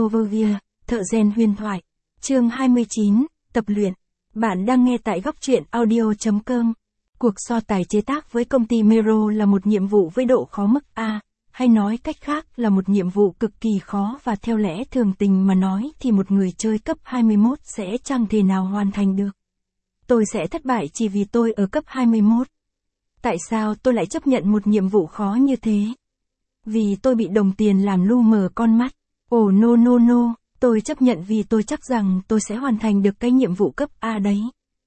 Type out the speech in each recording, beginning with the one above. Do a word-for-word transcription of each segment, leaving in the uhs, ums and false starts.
Overview, thợ rèn huyền thoại. Chương hai mươi chín, tập luyện. Bạn đang nghe tại góc truyện audio chấm com. Cuộc so tài chế tác với công ty Mero là một nhiệm vụ với độ khó mức A, hay nói cách khác là một nhiệm vụ cực kỳ khó và theo lẽ thường tình mà nói thì một người chơi cấp hai mươi mốt sẽ chẳng thể nào hoàn thành được. Tôi sẽ thất bại chỉ vì tôi ở cấp hai mươi mốt. Tại sao tôi lại chấp nhận một nhiệm vụ khó như thế? Vì tôi bị đồng tiền làm lu mờ con mắt. Oh no no no, tôi chấp nhận vì tôi chắc rằng tôi sẽ hoàn thành được cái nhiệm vụ cấp A đấy.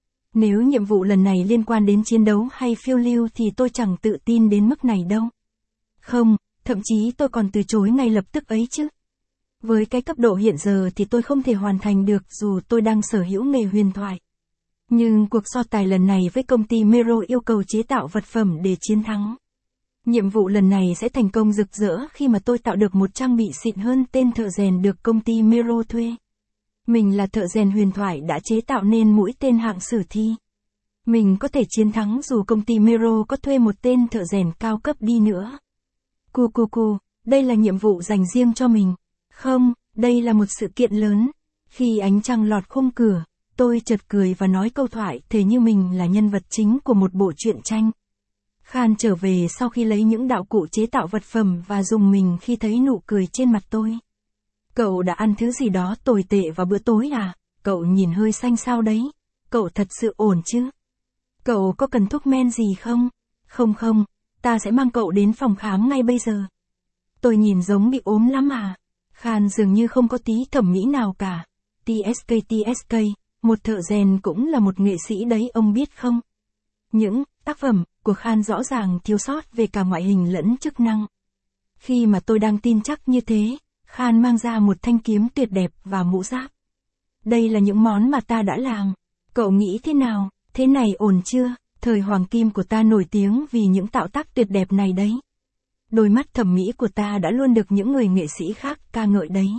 Nếu nhiệm vụ lần này liên quan đến chiến đấu hay phiêu lưu thì tôi chẳng tự tin đến mức này đâu. Không, thậm chí tôi còn từ chối ngay lập tức ấy chứ. Với cái cấp độ hiện giờ thì tôi không thể hoàn thành được dù tôi đang sở hữu nghề huyền thoại. Nhưng cuộc so tài lần này với công ty Mero yêu cầu chế tạo vật phẩm để chiến thắng. Nhiệm vụ lần này sẽ thành công rực rỡ khi mà tôi tạo được một trang bị xịn hơn tên thợ rèn được công ty Mero thuê. Mình là thợ rèn huyền thoại đã chế tạo nên mũi tên hạng sử thi. Mình có thể chiến thắng dù công ty Mero có thuê một tên thợ rèn cao cấp đi nữa. Cu cu cu, đây là nhiệm vụ dành riêng cho mình. Không, đây là một sự kiện lớn. Khi ánh trăng lọt khung cửa, tôi chợt cười và nói câu thoại thề như mình là nhân vật chính của một bộ truyện tranh. Khan trở về sau khi lấy những đạo cụ chế tạo vật phẩm và dùng mình khi thấy nụ cười trên mặt tôi. Cậu đã ăn thứ gì đó tồi tệ vào bữa tối à? Cậu nhìn hơi xanh xao đấy. Cậu thật sự ổn chứ? Cậu có cần thuốc men gì không? Không không, ta sẽ mang cậu đến phòng khám ngay bây giờ. Tôi nhìn giống bị ốm lắm à? Khan dường như không có tí thẩm mỹ nào cả. tê ét ca tê ét ca, một thợ rèn cũng là một nghệ sĩ đấy ông biết không? Những tác phẩm của Khan rõ ràng thiếu sót về cả ngoại hình lẫn chức năng. Khi mà tôi đang tin chắc như thế, Khan mang ra một thanh kiếm tuyệt đẹp và mũ giáp. Đây là những món mà ta đã làm. Cậu nghĩ thế nào? Thế này ổn chưa? Thời hoàng kim của ta nổi tiếng vì những tạo tác tuyệt đẹp này đấy. Đôi mắt thẩm mỹ của ta đã luôn được những người nghệ sĩ khác ca ngợi đấy.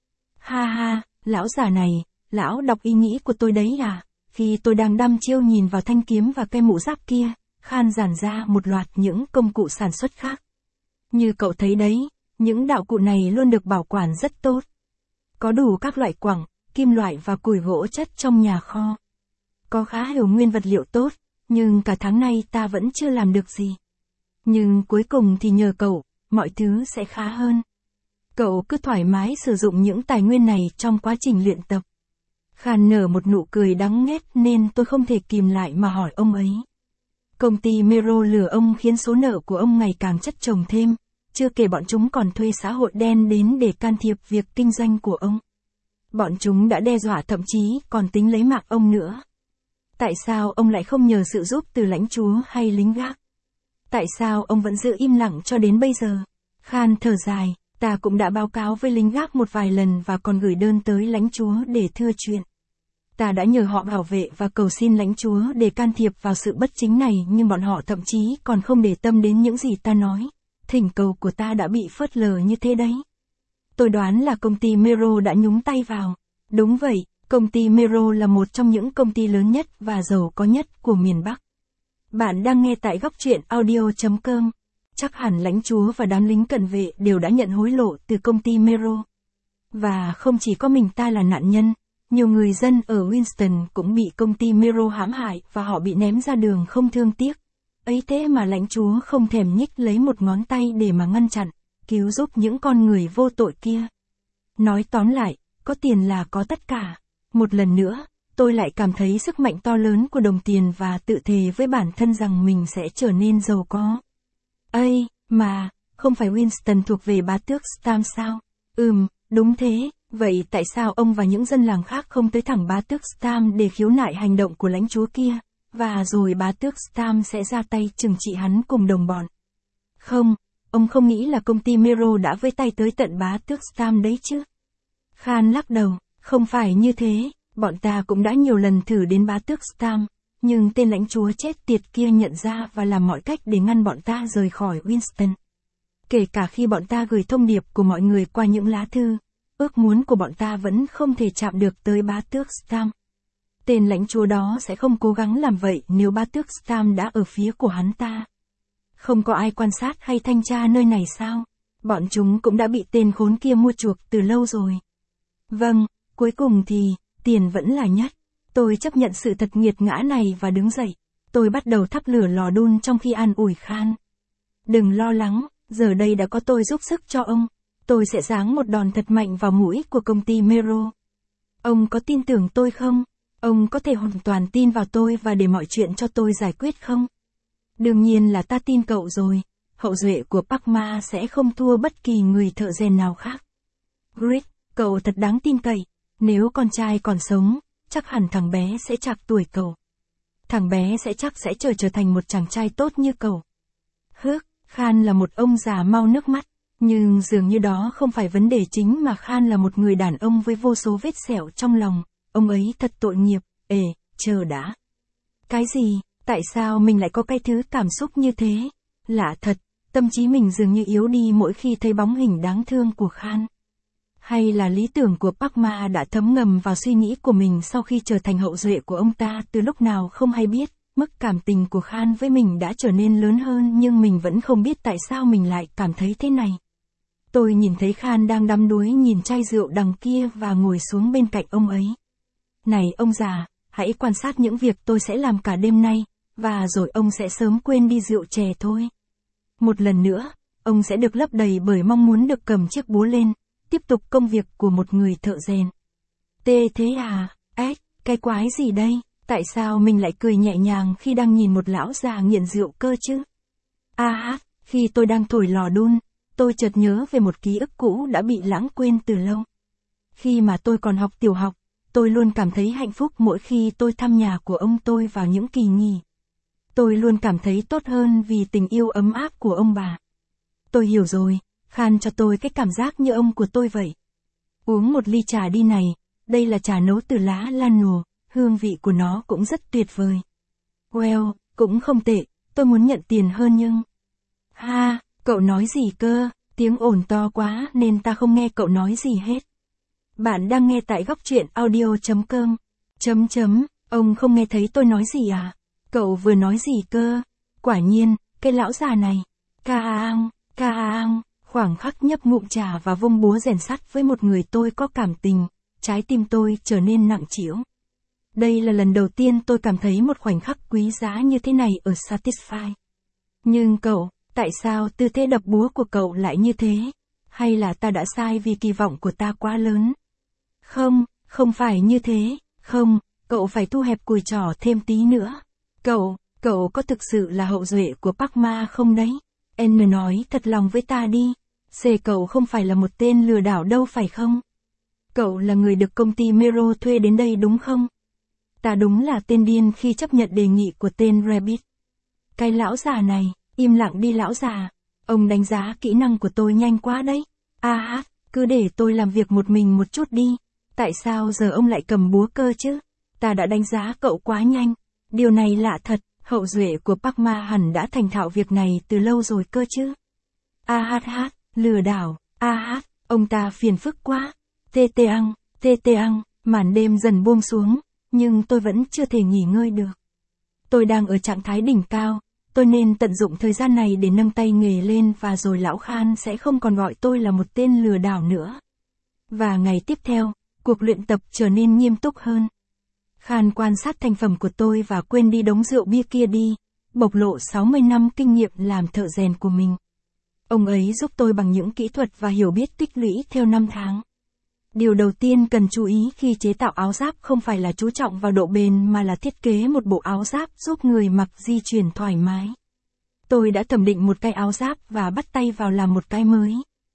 Ha ha, lão già này, lão đọc ý nghĩ của tôi đấy à? Khi tôi đang đăm chiêu nhìn vào thanh kiếm và cái mũ giáp kia, Khan giản ra một loạt những công cụ sản xuất khác. Như cậu thấy đấy, những đạo cụ này luôn được bảo quản rất tốt. Có đủ các loại quặng, kim loại và củi gỗ chất trong nhà kho. Có khá nhiều nguyên vật liệu tốt, nhưng cả tháng nay ta vẫn chưa làm được gì. Nhưng cuối cùng thì nhờ cậu, mọi thứ sẽ khá hơn. Cậu cứ thoải mái sử dụng những tài nguyên này trong quá trình luyện tập. Khan nở một nụ cười đắng nghét nên tôi không thể kìm lại mà hỏi ông ấy. Công ty Mero lừa ông khiến số nợ của ông ngày càng chất chồng thêm, chưa kể bọn chúng còn thuê xã hội đen đến để can thiệp việc kinh doanh của ông. Bọn chúng đã đe dọa thậm chí còn tính lấy mạng ông nữa. Tại sao ông lại không nhờ sự giúp từ lãnh chúa hay lính gác? Tại sao ông vẫn giữ im lặng cho đến bây giờ? Khan thở dài, ta cũng đã báo cáo với lính gác một vài lần và còn gửi đơn tới lãnh chúa để thưa chuyện. Ta đã nhờ họ bảo vệ và cầu xin lãnh chúa để can thiệp vào sự bất chính này nhưng bọn họ thậm chí còn không để tâm đến những gì ta nói. Thỉnh cầu của ta đã bị phớt lờ như thế đấy. Tôi đoán là công ty Mero đã nhúng tay vào. Đúng vậy, công ty Mero là một trong những công ty lớn nhất và giàu có nhất của miền Bắc. Bạn đang nghe tại góc truyện audio chấm com. Chắc hẳn lãnh chúa và đám lính cận vệ đều đã nhận hối lộ từ công ty Mero. Và không chỉ có mình ta là nạn nhân, nhiều người dân ở Winston cũng bị công ty Mero hãm hại và họ bị ném ra đường không thương tiếc. Ấy thế mà lãnh chúa không thèm nhích lấy một ngón tay để mà ngăn chặn, cứu giúp những con người vô tội kia. Nói tóm lại, có tiền là có tất cả. Một lần nữa, tôi lại cảm thấy sức mạnh to lớn của đồng tiền và tự thề với bản thân rằng mình sẽ trở nên giàu có. Ây, mà, không phải Winston thuộc về bá tước Stam sao? Ừm, đúng thế, vậy tại sao ông và những dân làng khác không tới thẳng bá tước Stam để khiếu nại hành động của lãnh chúa kia, và rồi bá tước Stam sẽ ra tay trừng trị hắn cùng đồng bọn? Không, ông không nghĩ là công ty Mero đã vây tay tới tận bá tước Stam đấy chứ? Khan lắc đầu, không phải như thế, bọn ta cũng đã nhiều lần thử đến bá tước Stam. Nhưng tên lãnh chúa chết tiệt kia nhận ra và làm mọi cách để ngăn bọn ta rời khỏi Winston. Kể cả khi bọn ta gửi thông điệp của mọi người qua những lá thư, ước muốn của bọn ta vẫn không thể chạm được tới bá tước Stam. Tên lãnh chúa đó sẽ không cố gắng làm vậy nếu bá tước Stam đã ở phía của hắn ta. Không có ai quan sát hay thanh tra nơi này sao? Bọn chúng cũng đã bị tên khốn kia mua chuộc từ lâu rồi. Vâng, cuối cùng thì, tiền vẫn là nhất. Tôi chấp nhận sự thật nghiệt ngã này và đứng dậy. Tôi bắt đầu thắp lửa lò đun trong khi an ủi Khan. Đừng lo lắng, giờ đây đã có tôi giúp sức cho ông. Tôi sẽ giáng một đòn thật mạnh vào mũi của công ty Mero. Ông có tin tưởng tôi không? Ông có thể hoàn toàn tin vào tôi và để mọi chuyện cho tôi giải quyết không? Đương nhiên là ta tin cậu rồi. Hậu duệ của Park Ma sẽ không thua bất kỳ người thợ rèn nào khác. Grit, cậu thật đáng tin cậy. Nếu con trai còn sống, chắc hẳn thằng bé sẽ chạc tuổi cậu. Thằng bé sẽ chắc sẽ trở trở thành một chàng trai tốt như cậu. Hước, Khan là một ông già mau nước mắt. Nhưng dường như đó không phải vấn đề chính mà Khan là một người đàn ông với vô số vết sẹo trong lòng. Ông ấy thật tội nghiệp. Ê, chờ đã. Cái gì? Tại sao mình lại có cái thứ cảm xúc như thế? Lạ thật, tâm trí mình dường như yếu đi mỗi khi thấy bóng hình đáng thương của Khan. Hay là lý tưởng của Park Ma đã thấm ngầm vào suy nghĩ của mình sau khi trở thành hậu duệ của ông ta từ lúc nào không hay biết, mức cảm tình của Khan với mình đã trở nên lớn hơn nhưng mình vẫn không biết tại sao mình lại cảm thấy thế này. Tôi nhìn thấy Khan đang đắm đuối nhìn chai rượu đằng kia và ngồi xuống bên cạnh ông ấy. Này ông già, hãy quan sát những việc tôi sẽ làm cả đêm nay, và rồi ông sẽ sớm quên đi rượu chè thôi. Một lần nữa, ông sẽ được lấp đầy bởi mong muốn được cầm chiếc búa lên, tiếp tục công việc của một người thợ rèn. Tê thế à, ếch, cái quái gì đây, tại sao mình lại cười nhẹ nhàng khi đang nhìn một lão già nghiện rượu cơ chứ? A hát, khi tôi đang thổi lò đun, tôi chợt nhớ về một ký ức cũ đã bị lãng quên từ lâu. Khi mà tôi còn học tiểu học, tôi luôn cảm thấy hạnh phúc mỗi khi tôi thăm nhà của ông tôi vào những kỳ nghỉ. Tôi luôn cảm thấy tốt hơn vì tình yêu ấm áp của ông bà. Tôi hiểu rồi, Khan cho tôi cái cảm giác như ông của tôi vậy. Uống một ly trà đi này, đây là trà nấu từ lá lan nùa, hương vị của nó cũng rất tuyệt vời. Well, cũng không tệ, tôi muốn nhận tiền hơn nhưng... Ha, cậu nói gì cơ, tiếng ồn to quá nên ta không nghe cậu nói gì hết. Bạn đang nghe tại góc truyện audio chấm com. Chấm chấm, ông không nghe thấy tôi nói gì à? Cậu vừa nói gì cơ? Quả nhiên, cái lão già này. Ca ang, ca ang, khoảng khắc nhấp ngụm trà và vung búa rèn sắt với một người tôi có cảm tình, trái tim tôi trở nên nặng trĩu. Đây là lần đầu tiên tôi cảm thấy một khoảnh khắc quý giá như thế này ở Satisfy. Nhưng cậu, tại sao tư thế đập búa của cậu lại như thế? Hay là ta đã sai vì kỳ vọng của ta quá lớn? Không, không phải như thế, không, cậu phải thu hẹp cùi trỏ thêm tí nữa. Cậu, cậu có thực sự là hậu duệ của Park Ma không đấy? N nói thật lòng với ta đi. C cậu không phải là một tên lừa đảo đâu phải không? Cậu là người được công ty Mero thuê đến đây đúng không? Ta đúng là tên điên khi chấp nhận đề nghị của tên Rabbit. Cái lão già này, im lặng đi lão già. Ông đánh giá kỹ năng của tôi nhanh quá đấy. A hát, cứ để tôi làm việc một mình một chút đi. Tại sao giờ ông lại cầm búa cơ chứ? Ta đã đánh giá cậu quá nhanh. Điều này lạ thật, hậu duệ của Park Ma hẳn đã thành thạo việc này từ lâu rồi cơ chứ. A hát hát, lừa đảo, a hát, ông ta phiền phức quá. Tê tê ăn, tê tê ăn, màn đêm dần buông xuống, nhưng tôi vẫn chưa thể nghỉ ngơi được. Tôi đang ở trạng thái đỉnh cao, tôi nên tận dụng thời gian này để nâng tay nghề lên và rồi lão Khan sẽ không còn gọi tôi là một tên lừa đảo nữa. Và ngày tiếp theo, cuộc luyện tập trở nên nghiêm túc hơn. Khan quan sát thành phẩm của tôi và quên đi đống rượu bia kia đi, bộc lộ sáu mươi năm kinh nghiệm làm thợ rèn của mình. Ông ấy giúp tôi bằng những kỹ thuật và hiểu biết tích lũy theo năm tháng. Điều đầu tiên cần chú ý khi chế tạo áo giáp không phải là chú trọng vào độ bền mà là thiết kế một bộ áo giáp giúp người mặc di chuyển thoải mái. Tôi đã thẩm định một cái áo giáp và bắt tay vào làm một cái mới.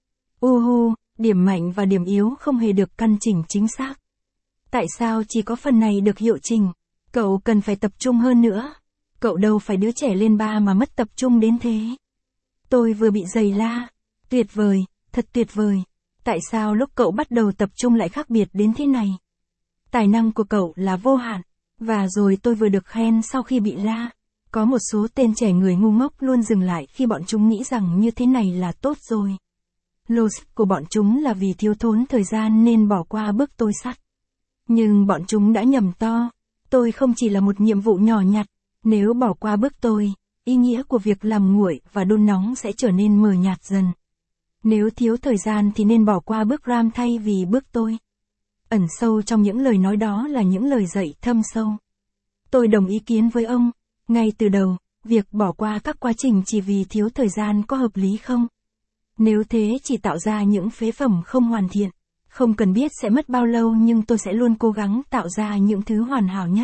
Uhu, điểm mạnh và điểm yếu không hề được căn chỉnh chính xác. Tại sao chỉ có phần này được hiệu chỉnh? Cậu cần phải tập trung hơn nữa. Cậu đâu phải đứa trẻ lên ba mà mất tập trung đến thế. Tôi vừa bị giày la. Tuyệt vời, thật tuyệt vời. Tại sao lúc cậu bắt đầu tập trung lại khác biệt đến thế này? Tài năng của cậu là vô hạn. Và rồi tôi vừa được khen sau khi bị la. Có một số tên trẻ người ngu ngốc luôn dừng lại khi bọn chúng nghĩ rằng như thế này là tốt rồi. Logic của bọn chúng là vì thiếu thốn thời gian nên bỏ qua bước tôi sắt. Nhưng bọn chúng đã nhầm to. Tôi không chỉ là một nhiệm vụ nhỏ nhặt. Nếu bỏ qua bước tôi, ý nghĩa của việc làm nguội và đun nóng sẽ trở nên mờ nhạt dần. Nếu thiếu thời gian thì nên bỏ qua bước ram thay vì bước tôi. Ẩn sâu trong những lời nói đó là những lời dạy thâm sâu. Tôi đồng ý kiến với ông. Ngay từ đầu, việc bỏ qua các quá trình chỉ vì thiếu thời gian có hợp lý không? Nếu thế chỉ tạo ra những phế phẩm không hoàn thiện. Không cần biết sẽ mất bao lâu nhưng tôi sẽ luôn cố gắng tạo ra những thứ hoàn hảo nhất.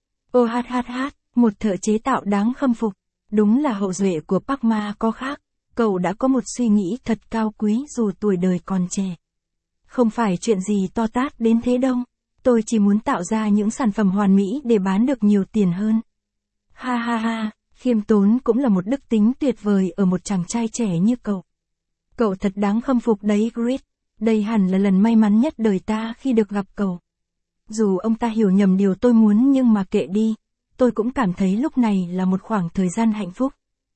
Ô hát hát hát, một thợ chế tạo đáng khâm phục. Đúng là hậu duệ của Park Ma có khác. Cậu đã có một suy nghĩ thật cao quý dù tuổi đời còn trẻ. Không phải chuyện gì to tát đến thế đâu. Tôi chỉ muốn tạo ra những sản phẩm hoàn mỹ để bán được nhiều tiền hơn. Ha ha ha, khiêm tốn cũng là một đức tính tuyệt vời ở một chàng trai trẻ như cậu. Cậu thật đáng khâm phục đấy Grit. Đây hẳn là lần may mắn nhất đời ta khi được gặp cậu. Dù ông ta hiểu nhầm điều tôi muốn nhưng mà kệ đi. Tôi cũng cảm thấy lúc này là một khoảng thời gian hạnh phúc.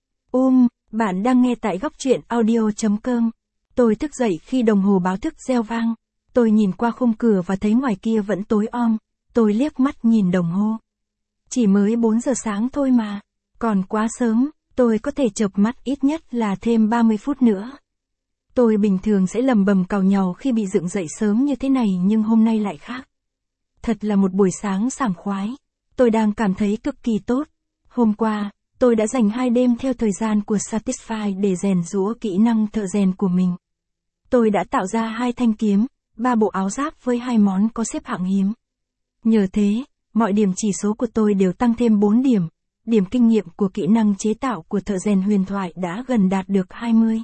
Um, bạn đang nghe tại góc truyện audio chấm com. Tôi thức dậy khi đồng hồ báo thức reo vang. Tôi nhìn qua khung cửa và thấy ngoài kia vẫn tối om. Tôi liếc mắt nhìn đồng hồ. Chỉ mới bốn giờ sáng thôi mà. Còn quá sớm, tôi có thể chợp mắt ít nhất là thêm ba mươi phút nữa. Tôi bình thường sẽ lầm bầm càu nhàu khi bị dựng dậy sớm như thế này nhưng hôm nay lại khác. Thật là một buổi sáng sảng khoái. Tôi đang cảm thấy cực kỳ tốt. Hôm qua, tôi đã dành hai đêm theo thời gian của Satisfy để rèn giũa kỹ năng thợ rèn của mình. Tôi đã tạo ra hai thanh kiếm, ba bộ áo giáp với hai món có xếp hạng hiếm. Nhờ thế, mọi điểm chỉ số của tôi đều tăng thêm bốn điểm. Điểm kinh nghiệm của kỹ năng chế tạo của thợ rèn huyền thoại đã gần đạt được hai mươi.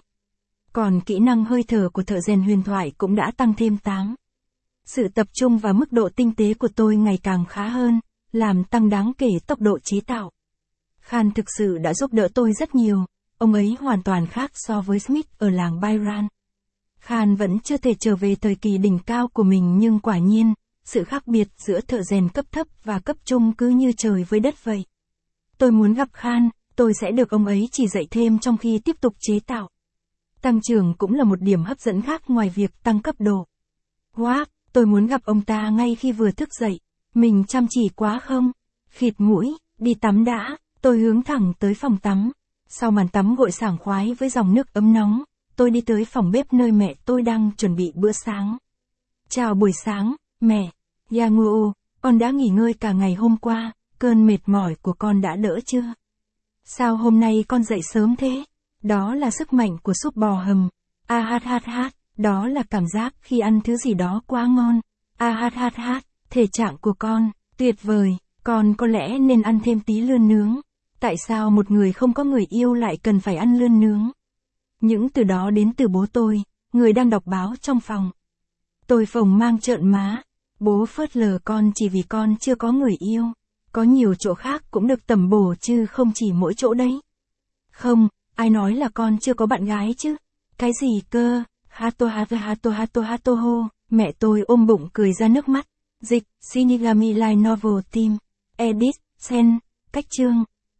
Còn kỹ năng hơi thở của thợ rèn huyền thoại cũng đã tăng thêm tám. Sự tập trung và mức độ tinh tế của tôi ngày càng khá hơn, làm tăng đáng kể tốc độ chế tạo. Khan thực sự đã giúp đỡ tôi rất nhiều, ông ấy hoàn toàn khác so với Smith ở làng Byron. Khan vẫn chưa thể trở về thời kỳ đỉnh cao của mình nhưng quả nhiên, sự khác biệt giữa thợ rèn cấp thấp và cấp trung cứ như trời với đất vậy. Tôi muốn gặp Khan, tôi sẽ được ông ấy chỉ dạy thêm trong khi tiếp tục chế tạo. Tăng trưởng cũng là một điểm hấp dẫn khác ngoài việc tăng cấp độ. Wow, tôi muốn gặp ông ta ngay khi vừa thức dậy. Mình chăm chỉ quá không? Khịt mũi, đi tắm đã. Tôi hướng thẳng tới phòng tắm. Sau màn tắm gội sảng khoái với dòng nước ấm nóng, tôi đi tới phòng bếp nơi mẹ tôi đang chuẩn bị bữa sáng. Chào buổi sáng, mẹ. Yanguo, con đã nghỉ ngơi cả ngày hôm qua, cơn mệt mỏi của con đã đỡ chưa? Sao hôm nay con dậy sớm thế? Đó là sức mạnh của súp bò hầm. A hát hát hát, đó là cảm giác khi ăn thứ gì đó quá ngon. A hát hát hát, thể trạng của con, tuyệt vời, con có lẽ nên ăn thêm tí lươn nướng. Tại sao một người không có người yêu lại cần phải ăn lươn nướng? Những từ đó đến từ bố tôi, người đang đọc báo trong phòng. Tôi phồng mang trợn má. Bố phớt lờ con chỉ vì con chưa có người yêu. Có nhiều chỗ khác cũng được tẩm bổ chứ không chỉ mỗi chỗ đấy. Không, ai nói là con chưa có bạn gái chứ? Cái gì cơ? Hato hato hato hato hato ho. Mẹ tôi ôm bụng cười ra nước mắt. Dịch, Shinigami Light Novel Team. Edit, Sen, cách chương.